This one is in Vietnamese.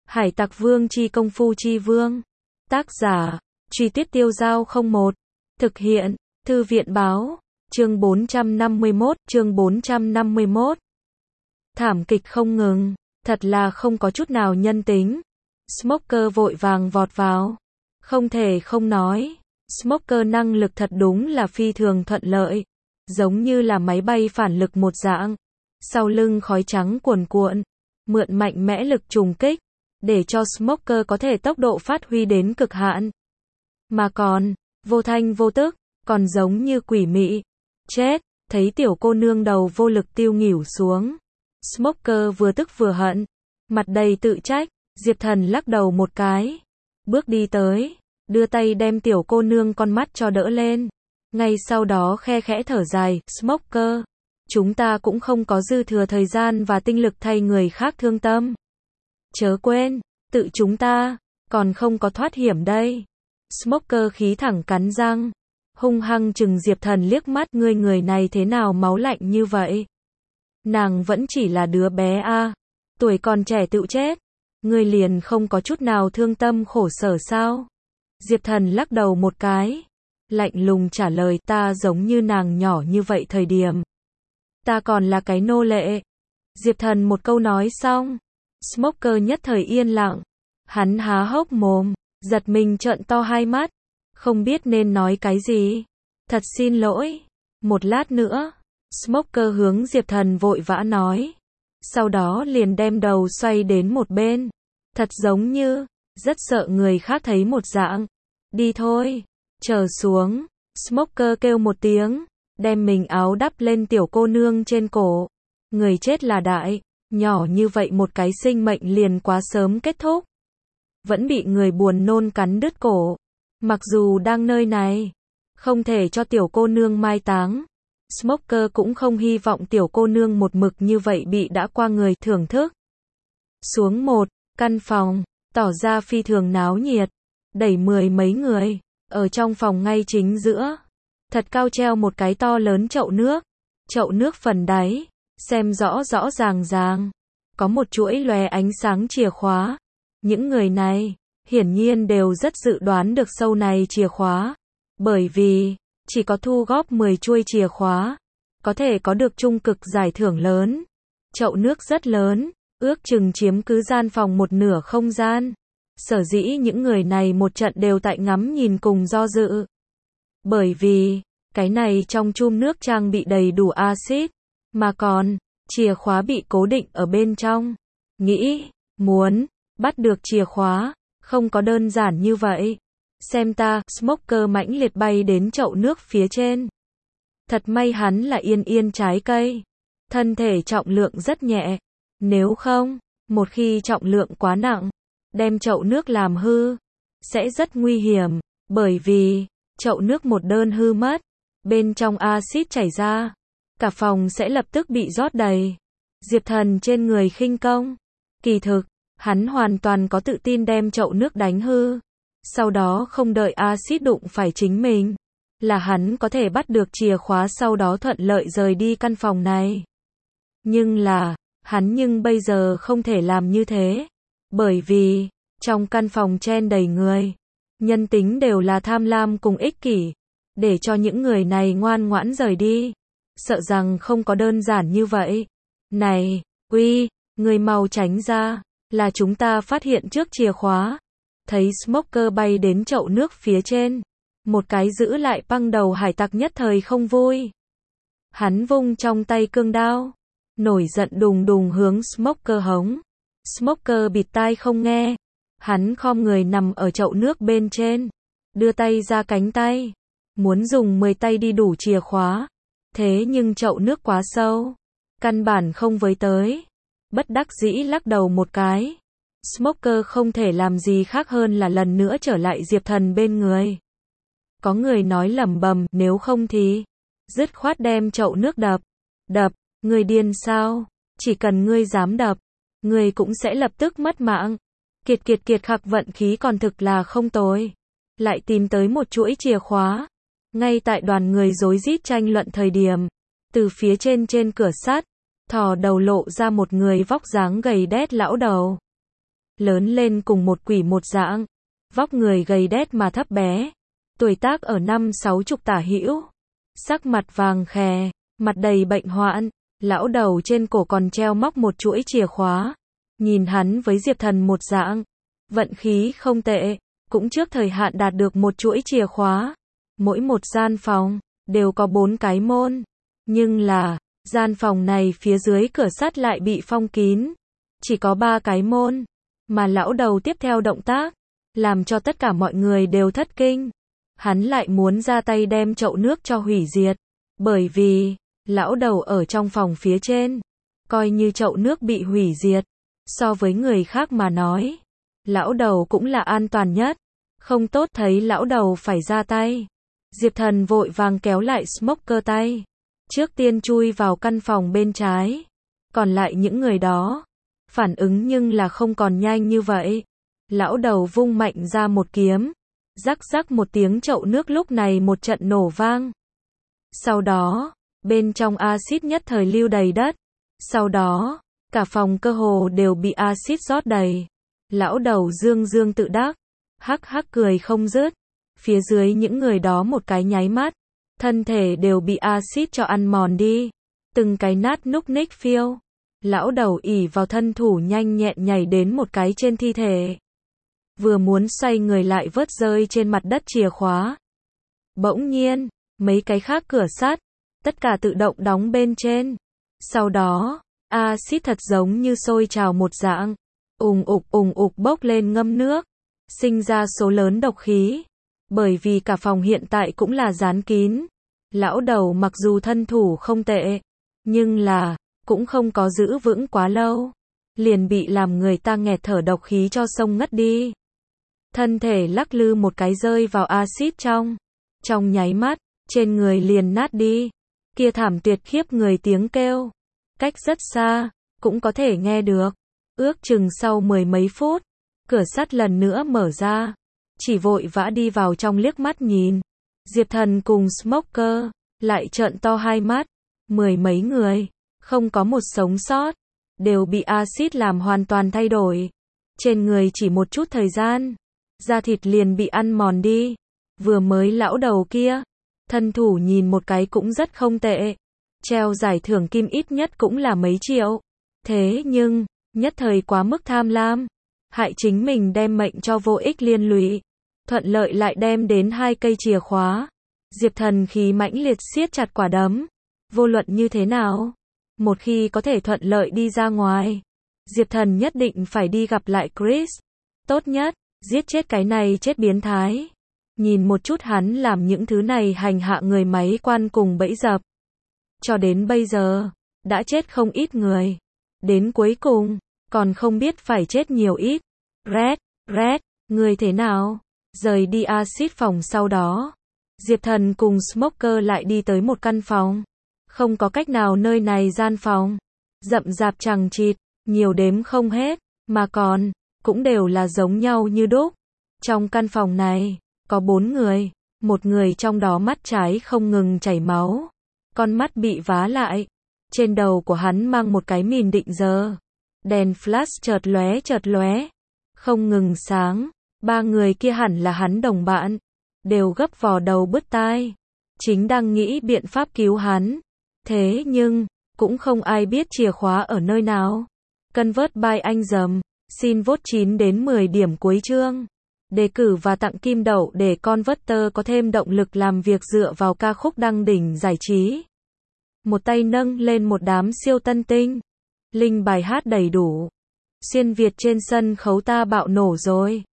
Hải Tặc Vương chi công phu chi vương. Tác giả, Truy Tuyết Tiêu Dao 01. Thực hiện, Thư viện báo. Chương 451. Thảm kịch không ngừng, thật là không có chút nào nhân tính. Smoker vội vàng vọt vào. Không thể không nói, Smoker năng lực thật đúng là phi thường thuận lợi, giống như là máy bay phản lực một dạng. Sau lưng khói trắng cuồn cuộn, mượn mạnh mẽ lực trùng kích, để cho Smoker có thể tốc độ phát huy đến cực hạn. Mà còn, vô thanh vô tức, còn giống như quỷ mị. Chết, thấy tiểu cô nương đầu vô lực tiêu nghỉu xuống. Smoker vừa tức vừa hận, mặt đầy tự trách. Diệp Thần lắc đầu một cái, bước đi tới, đưa tay đem tiểu cô nương con mắt cho đỡ lên. Ngay sau đó khe khẽ thở dài, Smoker, chúng ta cũng không có dư thừa thời gian và tinh lực thay người khác thương tâm. Chớ quên, tự chúng ta, còn không có thoát hiểm đây. Smoker khí thẳng cắn răng, hung hăng chừng Diệp Thần liếc mắt, ngươi người này thế nào máu lạnh như vậy? Nàng vẫn chỉ là đứa bé a, tuổi còn trẻ tự chết, ngươi liền không có chút nào thương tâm khổ sở sao? Diệp Thần lắc đầu một cái, lạnh lùng trả lời, ta giống như nàng nhỏ như vậy thời điểm, ta còn là cái nô lệ. Diệp Thần một câu nói xong, Smoker nhất thời yên lặng, hắn há hốc mồm, giật mình trợn to hai mắt, không biết nên nói cái gì. Thật xin lỗi. Một lát nữa, Smoker hướng Diệp Thần vội vã nói, sau đó liền đem đầu xoay đến một bên, thật giống như rất sợ người khác thấy một dạng. Đi thôi, trở xuống. Smoker kêu một tiếng, đem mình áo đắp lên tiểu cô nương trên cổ. Người chết là đại, nhỏ như vậy một cái sinh mệnh liền quá sớm kết thúc, vẫn bị người buồn nôn cắn đứt cổ. Mặc dù đang nơi này, không thể cho tiểu cô nương mai táng, Smoker cũng không hy vọng tiểu cô nương một mực như vậy bị đã qua người thưởng thức. Xuống một căn phòng, tỏ ra phi thường náo nhiệt, đẩy mười mấy người, ở trong phòng ngay chính giữa, thật cao treo một cái to lớn chậu nước phần đáy, xem rõ rõ ràng ràng, có một chuỗi lóe ánh sáng chìa khóa. Những người này, hiển nhiên đều rất dự đoán được show này chìa khóa, bởi vì, chỉ có thu góp 10 chuôi chìa khóa, có thể có được trung cực giải thưởng lớn. Chậu nước rất lớn, ước chừng chiếm cứ gian phòng một nửa không gian. Sở dĩ những người này một trận đều tại ngắm nhìn cùng do dự. Bởi vì, cái này trong chum nước trang bị đầy đủ axit, mà còn, chìa khóa bị cố định ở bên trong. Nghĩ, muốn bắt được chìa khóa, không có đơn giản như vậy. Xem ta, Smoker mãnh liệt bay đến chậu nước phía trên. Thật may hắn là yên trái cây, thân thể trọng lượng rất nhẹ, nếu không, một khi trọng lượng quá nặng, đem chậu nước làm hư, sẽ rất nguy hiểm, bởi vì, chậu nước một đơn hư mất, bên trong axit chảy ra, cả phòng sẽ lập tức bị rót đầy. Diệp Thần trên người khinh công, kỳ thực, hắn hoàn toàn có tự tin đem chậu nước đánh hư, sau đó không đợi axit đụng phải chính mình, là hắn có thể bắt được chìa khóa, sau đó thuận lợi rời đi căn phòng này. Nhưng là, hắn bây giờ không thể làm như thế, bởi vì, trong căn phòng chen đầy người, nhân tính đều là tham lam cùng ích kỷ, để cho những người này ngoan ngoãn rời đi, sợ rằng không có đơn giản như vậy. Này, uy, người mau tránh ra, là chúng ta phát hiện trước chìa khóa. Thấy Smoker bay đến chậu nước phía trên, một cái giữ lại băng đầu hải tặc nhất thời không vui. Hắn vung trong tay cương đao, nổi giận đùng đùng hướng Smoker hống. Smoker bịt tai không nghe, hắn khom người nằm ở chậu nước bên trên, đưa tay ra cánh tay, muốn dùng 10 tay đi đủ chìa khóa, thế nhưng chậu nước quá sâu, căn bản không với tới, bất đắc dĩ lắc đầu một cái. Smoker không thể làm gì khác hơn là lần nữa trở lại Diệp Thần bên người. Có người nói lẩm bẩm, nếu không thì dứt khoát đem chậu nước đập, ngươi điên sao? Chỉ cần ngươi dám đập, ngươi cũng sẽ lập tức mất mạng. Kiệt khắc vận khí còn thực là không tồi, lại tìm tới một chuỗi chìa khóa. Ngay tại đoàn người rối rít tranh luận thời điểm, từ phía trên cửa sắt, thò đầu lộ ra một người vóc dáng gầy đét lão đầu. lớn lên cùng một quỷ một dạng, vóc người gầy đét mà thấp bé, tuổi tác ở 50-60 tả hữu, sắc mặt vàng khè, mặt đầy bệnh hoạn, lão đầu trên cổ còn treo móc một chuỗi chìa khóa, nhìn hắn với Diệp Thần một dạng, vận khí không tệ, cũng trước thời hạn đạt được một chuỗi chìa khóa, mỗi một gian phòng đều có 4 cái môn, nhưng là gian phòng này phía dưới cửa sắt lại bị phong kín, chỉ có 3 cái môn, mà lão đầu tiếp theo động tác, làm cho tất cả mọi người đều thất kinh. Hắn lại muốn ra tay đem chậu nước cho hủy diệt, bởi vì lão đầu ở trong phòng phía trên, coi như chậu nước bị hủy diệt, so với người khác mà nói, lão đầu cũng là an toàn nhất, không tốt thấy lão đầu phải ra tay. Diệp Thần vội vàng kéo lại Smoker tay, trước tiên chui vào căn phòng bên trái, còn lại những người đó, phản ứng nhưng là không còn nhanh như vậy. Lão đầu vung mạnh ra một kiếm, rắc rắc một tiếng chậu nước lúc này một trận nổ vang. Sau đó, bên trong axit nhất thời lưu đầy đất. Sau đó, cả phòng cơ hồ đều bị axit rót đầy. Lão đầu dương dương tự đắc, hắc hắc cười không dứt. Phía dưới những người đó một cái nháy mắt, thân thể đều bị axit cho ăn mòn đi. Từng cái nát núc ních phiêu. Lão đầu ỉ vào thân thủ nhanh nhẹn nhảy đến một cái trên thi thể. Vừa muốn xoay người lại vớt rơi trên mặt đất chìa khóa. Bỗng nhiên, mấy cái khác cửa sắt, tất cả tự động đóng bên trên. Sau đó, axit thật giống như sôi trào một dạng, ùng ục bốc lên ngâm nước, sinh ra số lớn độc khí. Bởi vì cả phòng hiện tại cũng là dán kín. Lão đầu mặc dù thân thủ không tệ, nhưng là cũng không có giữ vững quá lâu, liền bị làm người ta nghẹt thở độc khí cho xông ngất đi. Thân thể lắc lư một cái rơi vào axit trong nháy mắt, trên người liền nát đi. Kia thảm tuyệt khiếp người tiếng kêu, cách rất xa, cũng có thể nghe được. Ước chừng sau 10 mấy phút, cửa sắt lần nữa mở ra, chỉ vội vã đi vào trong liếc mắt nhìn. Diệp Thần cùng Smoker, lại trợn to hai mắt, 10 mấy người, không có một sống sót, đều bị axit làm hoàn toàn thay đổi. Trên người chỉ một chút thời gian, da thịt liền bị ăn mòn đi. Vừa mới lão đầu kia, thân thủ nhìn một cái cũng rất không tệ. Treo giải thưởng kim ít nhất cũng là mấy triệu. Thế nhưng, nhất thời quá mức tham lam, hại chính mình đem mệnh cho vô ích liên lụy. Thuận lợi lại đem đến 2 cây chìa khóa. Diệp Thần khí mãnh liệt siết chặt quả đấm. Vô luận như thế nào, một khi có thể thuận lợi đi ra ngoài, Diệp Thần nhất định phải đi gặp lại Chris. Tốt nhất, giết chết cái này chết biến thái. Nhìn một chút hắn làm những thứ này hành hạ người máy quan cùng bẫy dập. Cho đến bây giờ, đã chết không ít người. Đến cuối cùng, còn không biết phải chết nhiều ít. Red, người thế nào? Rời đi axit phòng sau đó, Diệp Thần cùng Smoker lại đi tới một căn phòng. Không có cách nào nơi này gian phòng rậm rạp chằng chịt, nhiều đếm không hết, mà còn cũng đều là giống nhau như đúc. Trong căn phòng này, có 4 người, một người trong đó mắt trái không ngừng chảy máu, con mắt bị vá lại, trên đầu của hắn mang một cái mìn định giờ, đèn flash chợt lóe, không ngừng sáng. 3 người kia hẳn là hắn đồng bạn, đều gấp vò đầu bứt tai, chính đang nghĩ biện pháp cứu hắn. Thế nhưng, cũng không ai biết chìa khóa ở nơi nào. Convert by anh dầm, xin vote 9 đến 10 điểm cuối chương. Đề cử và tặng kim đậu để Converter có thêm động lực làm việc dựa vào ca khúc đăng đỉnh giải trí. Một tay nâng lên một đám siêu tân tinh. Link bài hát đầy đủ. Xuyên Việt trên sân khấu ta bạo nổ rồi.